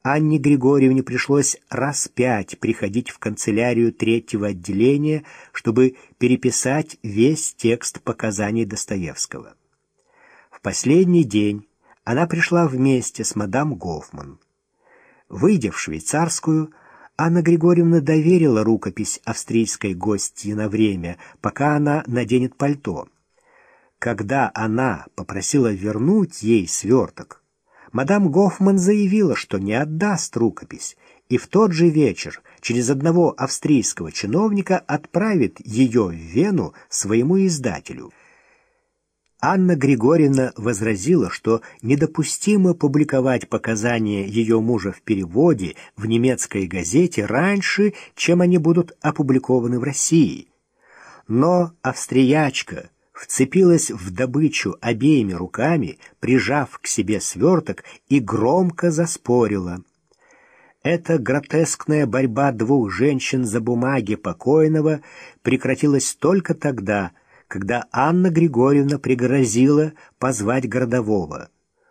Анне Григорьевне пришлось раз 5 приходить в канцелярию 3-го отделения, чтобы переписать весь текст показаний Достоевского. В последний день она пришла вместе с мадам Гофман. Выйдя в швейцарскую, Анна Григорьевна доверила рукопись австрийской гостье на время, пока она наденет пальто. Когда она попросила вернуть ей сверток, мадам Гофман заявила, что не отдаст рукопись, и в тот же вечер через одного австрийского чиновника отправит ее в Вену своему издателю. Анна Григорьевна возразила, что недопустимо публиковать показания ее мужа в переводе в немецкой газете раньше, чем они будут опубликованы в России. Но австриячка вцепилась в добычу обеими руками, прижав к себе сверток, и громко заспорила. Эта гротескная борьба двух женщин за бумаги покойного прекратилась только тогда, когда Анна Григорьевна пригрозила позвать городового.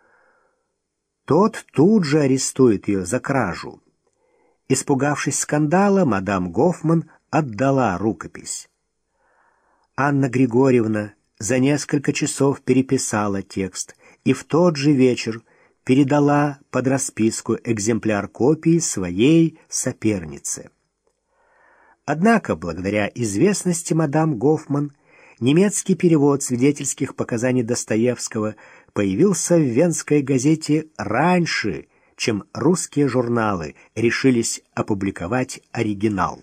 Тот тут же арестует ее за кражу. Испугавшись скандала, мадам Гофман отдала рукопись. Анна Григорьевна за несколько часов переписала текст и в тот же вечер передала под расписку экземпляр копии своей сопернице. Однако, благодаря известности мадам Гофман, немецкий перевод свидетельских показаний Достоевского появился в венской газете раньше, чем русские журналы решились опубликовать оригинал.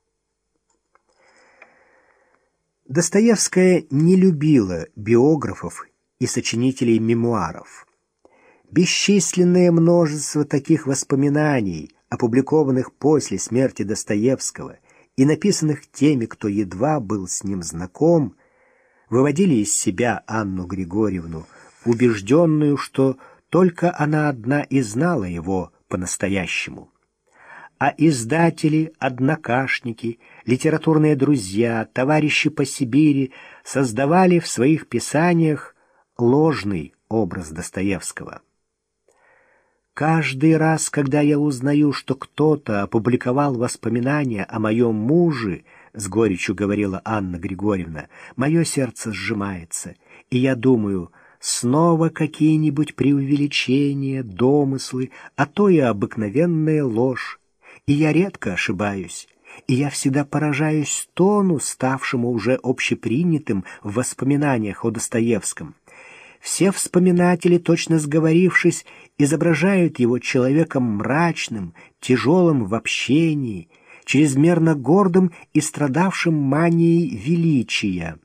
Достоевская не любила биографов и сочинителей мемуаров. Бесчисленное множество таких воспоминаний, опубликованных после смерти Достоевского и написанных теми, кто едва был с ним знаком, выводили из себя Анну Григорьевну, убежденную, что только она одна и знала его по-настоящему. А издатели, однокашники, литературные друзья, товарищи по Сибири создавали в своих писаниях ложный образ Достоевского. Каждый раз, когда я узнаю, что кто-то опубликовал воспоминания о моем муже, с горечью говорила Анна Григорьевна, мое сердце сжимается, и я думаю, снова какие-нибудь преувеличения, домыслы, а то и обыкновенная ложь. И я редко ошибаюсь, и я всегда поражаюсь тону, ставшему уже общепринятым в воспоминаниях о Достоевском. Все вспоминатели, точно сговорившись, изображают его человеком мрачным, тяжелым в общении, чрезмерно гордым и страдавшим манией величия.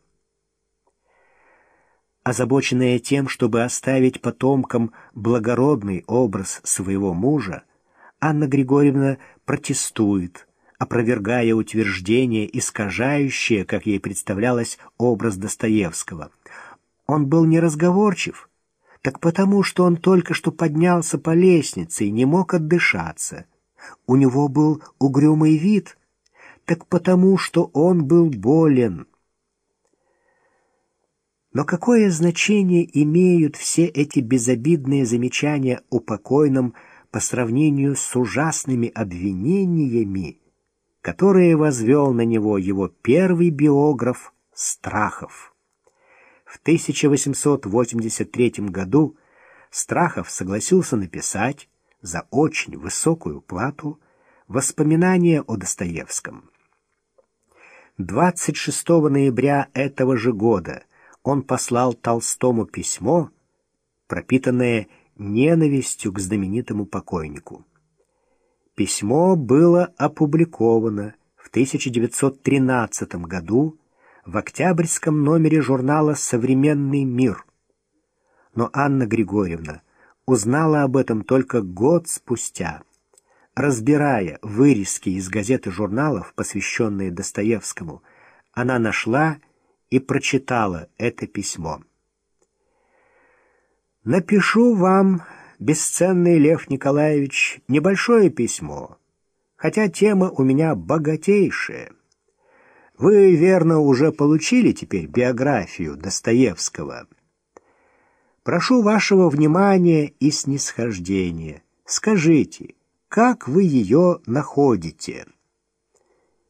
Озабоченная тем, чтобы оставить потомкам благородный образ своего мужа, Анна Григорьевна протестует, опровергая утверждение, искажающее, как ей представлялось, образ Достоевского. Он был неразговорчив, так потому, что он только что поднялся по лестнице и не мог отдышаться. У него был угрюмый вид, так потому, что он был болен. Но какое значение имеют все эти безобидные замечания о покойном по сравнению с ужасными обвинениями, которые возвел на него его первый биограф Страхов? В 1883 году Страхов согласился написать за очень высокую плату воспоминания о Достоевском. 26 ноября этого же года он послал Толстому письмо, пропитанное ненавистью к знаменитому покойнику. Письмо было опубликовано в 1913 году в октябрьском номере журнала «Современный мир». Но Анна Григорьевна узнала об этом только год спустя. Разбирая вырезки из газет и журналов, посвященные Достоевскому, она нашла и прочитала это письмо. «Напишу вам, бесценный Лев Николаевич, небольшое письмо, хотя тема у меня богатейшая. Вы, верно, уже получили теперь биографию Достоевского. Прошу вашего внимания и снисхождения. Скажите, Как вы ее находите?